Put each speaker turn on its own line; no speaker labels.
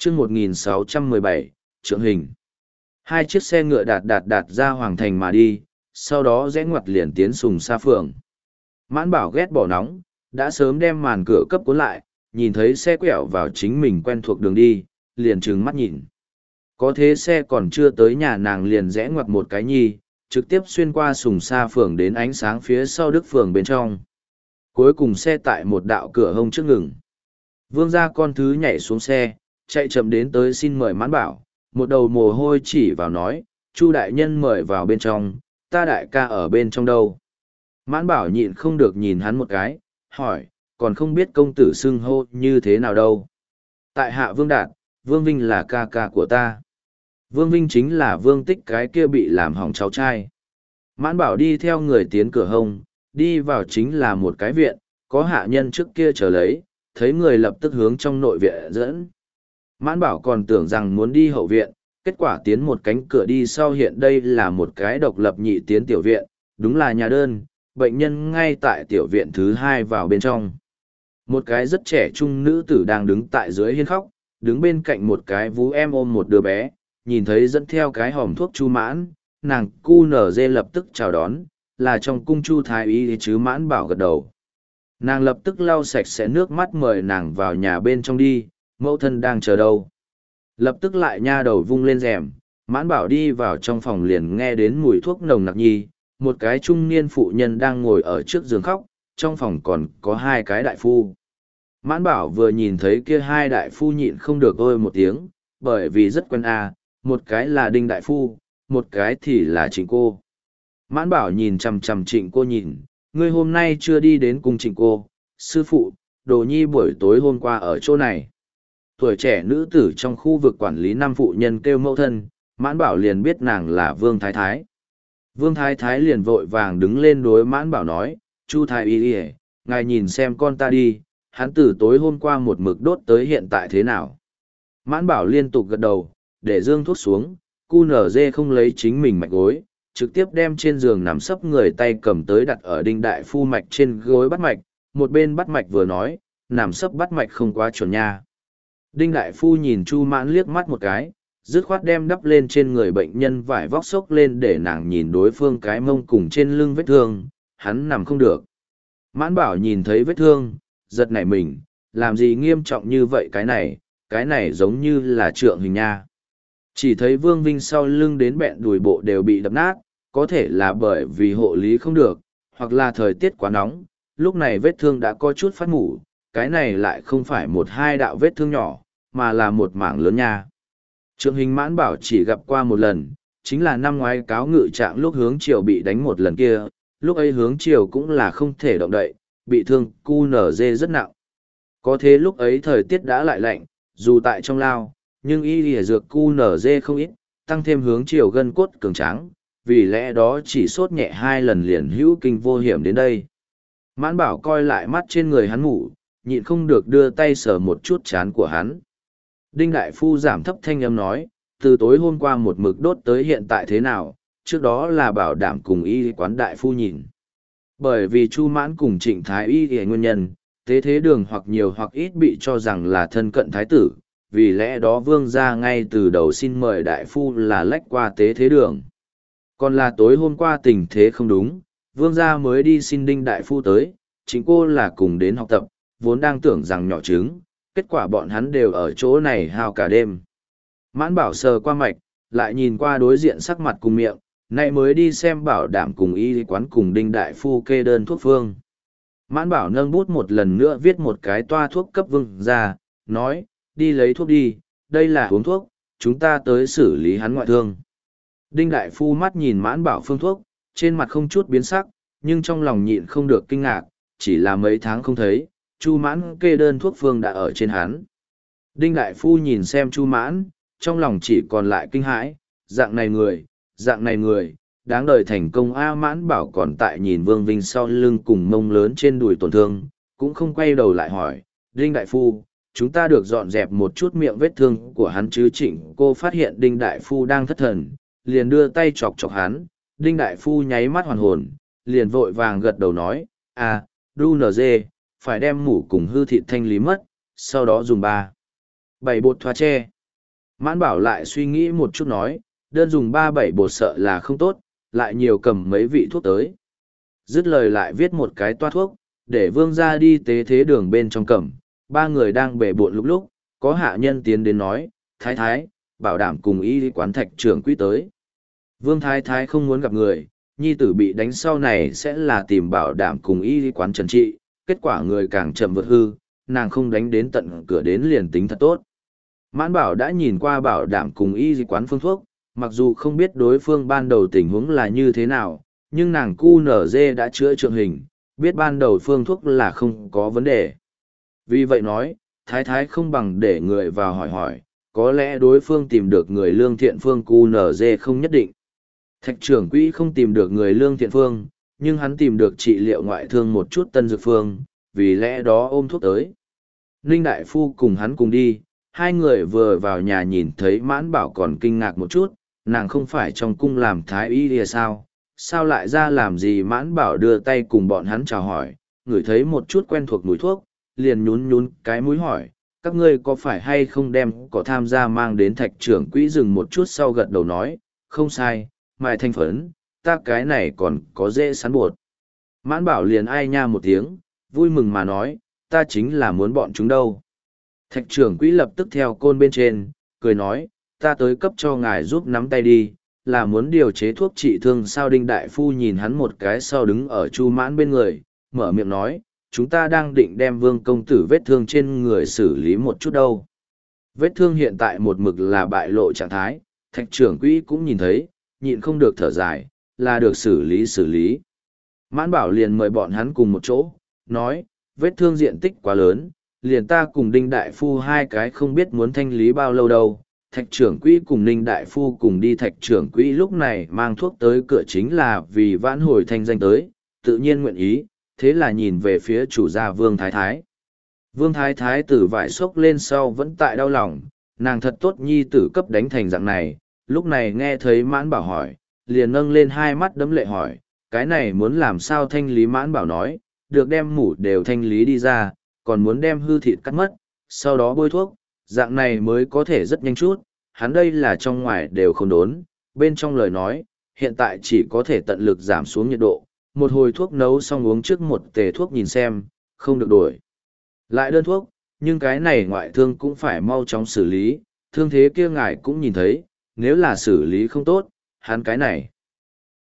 chương 1617, trượng hình. Hai chiếc xe ngựa đạt ra hoàng thành mà đi, sau đó rẽ ngoặt liền tiến Sùng Sa Phường. Mãn Bảo ghét bỏ nóng, đã sớm đem màn cửa cấp cuốn lại, nhìn thấy xe quẹo vào chính mình quen thuộc đường đi, liền trừng mắt nhìn. Có thế xe còn chưa tới nhà nàng liền rẽ ngoặt một cái nhi, trực tiếp xuyên qua Sùng Sa Phường đến ánh sáng phía sau Đức Phường bên trong. Cuối cùng xe tại một đạo cửa hông trước ngừng. Vương gia con thứ nhảy xuống xe, chạy chậm đến tới xin mời Mãn Bảo, một đầu mồ hôi chỉ vào nói, Chu đại nhân mời vào bên trong, ta đại ca ở bên trong đâu. Mãn Bảo nhịn không được nhìn hắn một cái, hỏi, còn không biết công tử xưng hô như thế nào đâu. Tại hạ Vương Đạt, Vương Vinh là ca ca của ta. Vương Vinh chính là Vương Tích cái kia bị làm hỏng cháu trai. Mãn Bảo đi theo người tiến cửa hông, đi vào chính là một cái viện, có hạ nhân trước kia chờ lấy, thấy người lập tức hướng trong nội viện dẫn. Mãn Bảo còn tưởng rằng muốn đi hậu viện, kết quả tiến một cánh cửa đi sau hiện đây là một cái độc lập nhị tiến tiểu viện, đúng là nhà đơn, bệnh nhân ngay tại tiểu viện thứ hai vào bên trong. Một cái rất trẻ trung nữ tử đang đứng tại dưới hiên khóc, đứng bên cạnh một cái vú em ôm một đứa bé, nhìn thấy dẫn theo cái hòm thuốc Chu Mãn, nàng cu nở dê lập tức chào đón, là trong cung Chu thái y chứ. Mãn Bảo gật đầu. Nàng lập tức lau sạch sẽ nước mắt mời nàng vào nhà bên trong đi, mẫu thân đang chờ đâu. Lập tức lại nha đầu vung lên rèm, Mãn Bảo đi vào trong phòng liền nghe đến mùi thuốc nồng nặc nhi, một cái trung niên phụ nhân đang ngồi ở trước giường khóc, trong phòng còn có hai cái đại phu. Mãn Bảo vừa nhìn thấy kia hai đại phu nhịn không được ôi một tiếng, bởi vì rất quen một cái là Đinh đại phu, một cái thì là Trịnh cô. Mãn Bảo nhìn chằm chằm Trịnh cô nhìn, ngươi hôm nay chưa đi đến cùng Trịnh cô, sư phụ, Đồ Nhi buổi tối hôm qua ở chỗ này. Tuổi trẻ nữ tử trong khu vực quản lý năm phụ nhân kêu mẫu thân, Mãn Bảo liền biết nàng là Vương Thái Thái. Vương Thái Thái liền vội vàng đứng lên đối Mãn Bảo nói, Chu Thái Y, ngài nhìn xem con ta đi, hắn từ tối hôm qua một mực đốt tới hiện tại thế nào. Mãn Bảo liên tục gật đầu, để dương thuốc xuống, cu nở dê không lấy chính mình mạch gối, trực tiếp đem trên giường nằm sấp người tay cầm tới đặt ở Đinh đại phu mạch trên gối bắt mạch, một bên bắt mạch vừa nói, nằm sấp bắt mạch không quá chuẩn nha. Đinh đại phu nhìn Chu Mãn liếc mắt một cái, dứt khoát đem đắp lên trên người bệnh nhân vải vóc xốc lên để nàng nhìn đối phương cái mông cùng trên lưng vết thương, hắn nằm không được. Mãn Bảo nhìn thấy vết thương, giật nảy mình, làm gì nghiêm trọng như vậy cái này giống như là trượng hình nha. Chỉ thấy Vương Vinh sau lưng đến bẹn đùi bộ đều bị đập nát, có thể là bởi vì hộ lý không được, hoặc là thời tiết quá nóng, lúc này vết thương đã có chút phát mủ, cái này lại không phải một hai đạo vết thương nhỏ, mà là một mảng lớn nha. Trượng hình Mãn Bảo chỉ gặp qua một lần, chính là năm ngoái cáo ngự trạng lúc hướng triều bị đánh một lần kia, lúc ấy hướng triều cũng là không thể động đậy, bị thương cu nở dê rất nặng. Có thế lúc ấy thời tiết đã lại lạnh, dù tại trong lao, nhưng y lìa dược cu nở dê không ít, tăng thêm hướng triều gân cốt cường tráng, vì lẽ đó chỉ sốt nhẹ hai lần liền hữu kinh vô hiểm đến đây. Mãn Bảo coi lại mắt trên người hắn ngủ, nhịn không được đưa tay sờ một chút chán của hắn. Đinh đại phu giảm thấp thanh âm nói, từ tối hôm qua một mực đốt tới hiện tại thế nào, trước đó là bảo đảm cùng y quán đại phu nhìn. Bởi vì Chu Mãn cùng Trịnh Thái Y thì nguyên nhân, tế thế đường hoặc nhiều hoặc ít bị cho rằng là thân cận thái tử, vì lẽ đó vương gia ngay từ đầu xin mời đại phu là lách qua tế thế đường. Còn là tối hôm qua tình thế không đúng, vương gia mới đi xin Đinh đại phu tới, chính cô là cùng đến học tập, vốn đang tưởng rằng nhỏ trứng, kết quả bọn hắn đều ở chỗ này hao cả đêm. Mãn Bảo sờ qua mạch, lại nhìn qua đối diện sắc mặt cùng miệng, nay mới đi xem bảo đảm cùng y quán cùng Đinh đại phu kê đơn thuốc phương. Mãn Bảo nâng bút một lần nữa viết một cái toa thuốc cấp vương ra, nói, đi lấy thuốc đi, đây là uống thuốc, chúng ta tới xử lý hắn ngoại thương. Đinh đại phu mắt nhìn Mãn Bảo phương thuốc, trên mặt không chút biến sắc, nhưng trong lòng nhịn không được kinh ngạc, chỉ là mấy tháng không thấy, Chu Mãn kê đơn thuốc phương đã ở trên hắn. Đinh đại phu nhìn xem Chu Mãn, trong lòng chỉ còn lại kinh hãi, dạng này người, đáng đời thành công. Mãn Bảo còn tại nhìn Vương Vinh sau lưng cùng mông lớn trên đùi tổn thương, cũng không quay đầu lại hỏi, Đinh đại phu, chúng ta được dọn dẹp một chút miệng vết thương của hắn chứ? Trịnh cô phát hiện Đinh đại phu đang thất thần, liền đưa tay chọc chọc hắn, Đinh đại phu nháy mắt hoàn hồn, liền vội vàng gật đầu nói, đu nở dê, phải đem mủ cùng hư thịt thanh lý mất, sau đó dùng 7 bột thoa tre, Mãn bảo lại suy nghĩ một chút nói, đơn dùng 37 bột sợ là không tốt, lại nhiều cầm mấy vị thuốc tới. Dứt lời lại viết một cái toa thuốc, để vương ra đi tế thế đường bên trong cầm. Ba người đang bể bộn lúc, có hạ nhân tiến đến nói, thái thái, bảo đảm cùng y quán thạch trưởng quỹ tới. Vương thái thái không muốn gặp người, nhi tử bị đánh sau này sẽ là tìm bảo đảm cùng y quán trần trị, kết quả người càng chậm vượt hư, nàng không đánh đến tận cửa đến liền tính thật tốt. Mãn bảo đã nhìn qua bảo đảm cùng y quán phương thuốc, mặc dù không biết đối phương ban đầu tình huống là như thế nào, nhưng nàng QNZ đã chữa trượng hình, biết ban đầu phương thuốc là không có vấn đề. Vì vậy nói, thái thái không bằng để người vào hỏi hỏi, có lẽ đối phương tìm được người lương thiện phương QNZ không nhất định. Thạch trưởng quỹ không tìm được người lương thiện phương, nhưng hắn tìm được trị liệu ngoại thương một chút tân dược phương, vì lẽ đó ôm thuốc tới. Ninh Đại Phu cùng hắn cùng đi, hai người vừa vào nhà nhìn thấy Mãn Bảo còn kinh ngạc một chút, nàng không phải trong cung làm thái y thì sao lại ra làm gì. Mãn Bảo đưa tay cùng bọn hắn chào hỏi, ngửi thấy một chút quen thuộc mùi thuốc, liền nhún nhún cái mũi hỏi, các ngươi có phải hay không đem có tham gia mang đến thạch trưởng quỹ dừng một chút sau gật đầu nói, không sai, mài thanh phấn, ta cái này còn có dễ sắn bột. Mãn Bảo liền ai nha một tiếng, vui mừng mà nói, ta chính là muốn bọn chúng đâu. Thạch trưởng quỹ lập tức theo côn bên trên, cười nói, ta tới cấp cho ngài giúp nắm tay đi, là muốn điều chế thuốc trị thương sao. Đinh Đại Phu nhìn hắn một cái sau đứng ở Chu Mãn bên người, mở miệng nói, chúng ta đang định đem Vương công tử vết thương trên người xử lý một chút đâu. Vết thương hiện tại một mực là bại lộ trạng thái, thạch trưởng quỹ cũng nhìn thấy, nhịn không được thở dài, là được xử lý. Mãn Bảo liền mời bọn hắn cùng một chỗ, nói, vết thương diện tích quá lớn, liền ta cùng Đinh Đại Phu hai cái không biết muốn thanh lý bao lâu đâu. Thạch trưởng quỹ cùng Ninh Đại Phu cùng đi. Thạch trưởng quỹ lúc này mang thuốc tới cửa chính là vì vãn hồi thanh danh tới, tự nhiên nguyện ý, thế là nhìn về phía chủ gia Vương Thái Thái. Vương Thái Thái từ vải xốc lên sau vẫn tại đau lòng, nàng thật tốt nhi tử cấp đánh thành dạng này, lúc này nghe thấy Mãn Bảo hỏi, liền nâng lên hai mắt đấm lệ hỏi, cái này muốn làm sao thanh lý. Mãn Bảo nói, được đem mủ đều thanh lý đi ra, còn muốn đem hư thịt cắt mất, sau đó bôi thuốc, dạng này mới có thể rất nhanh chút. Hắn đây là trong ngoài đều không đốn, bên trong lời nói, hiện tại chỉ có thể tận lực giảm xuống nhiệt độ, một hồi thuốc nấu xong uống trước một tề thuốc nhìn xem, không được đổi lại đơn thuốc, nhưng cái này ngoại thương cũng phải mau chóng xử lý, thương thế kia ngài cũng nhìn thấy, nếu là xử lý không tốt, hắn cái này